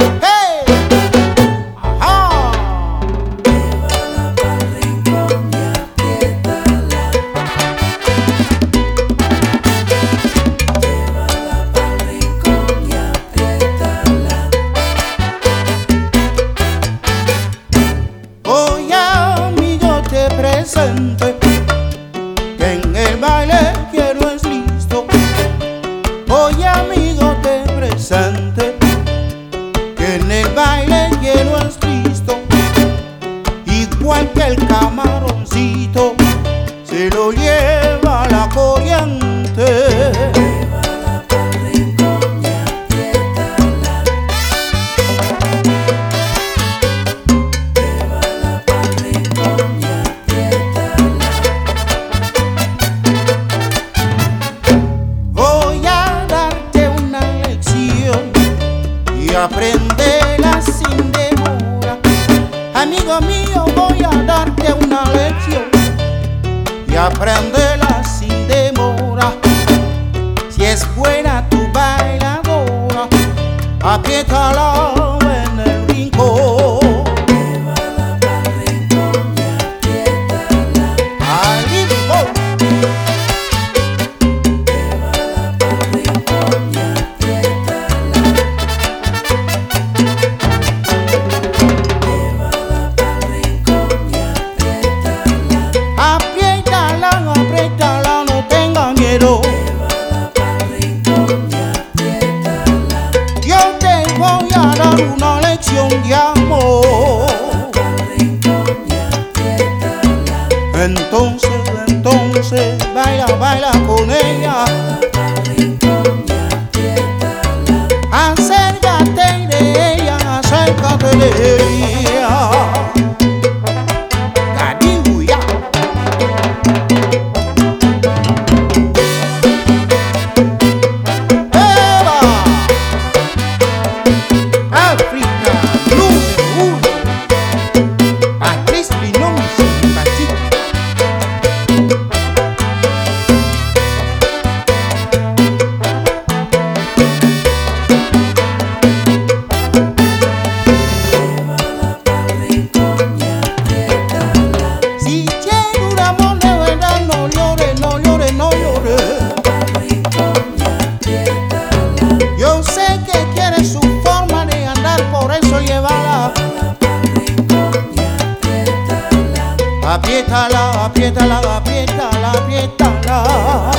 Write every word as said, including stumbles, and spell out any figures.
Que en el baile quiero es listo. Oye amigo te presente, que en el baile quiero es listo. Igual que el camaroncito se lo lleva la corriente. Apréndela sin demora, amigo mío, voy a darte una lección. Y apréndela sin demora. Si es buena tu bailadora, apriétala en el rincón. Llévala pa'l rincón y apriétala. Al rincón. Llévala pa'l rincón y apriétala. Una lección de amor. Entonces, entonces, baila, baila con ella. Acércate de ella, acércate de ella. Caribuya. África número uno, Patrice Linon simpático. Llévala pa'l rincón y apriétala. Si tiene un amor de verdad, no llore, no llore, no llore. Pa'l rincón y apriétala. Yo sé que quiere su forma de andar, por eso llévala. Apriétala, apriétala, apriétala, apriétala.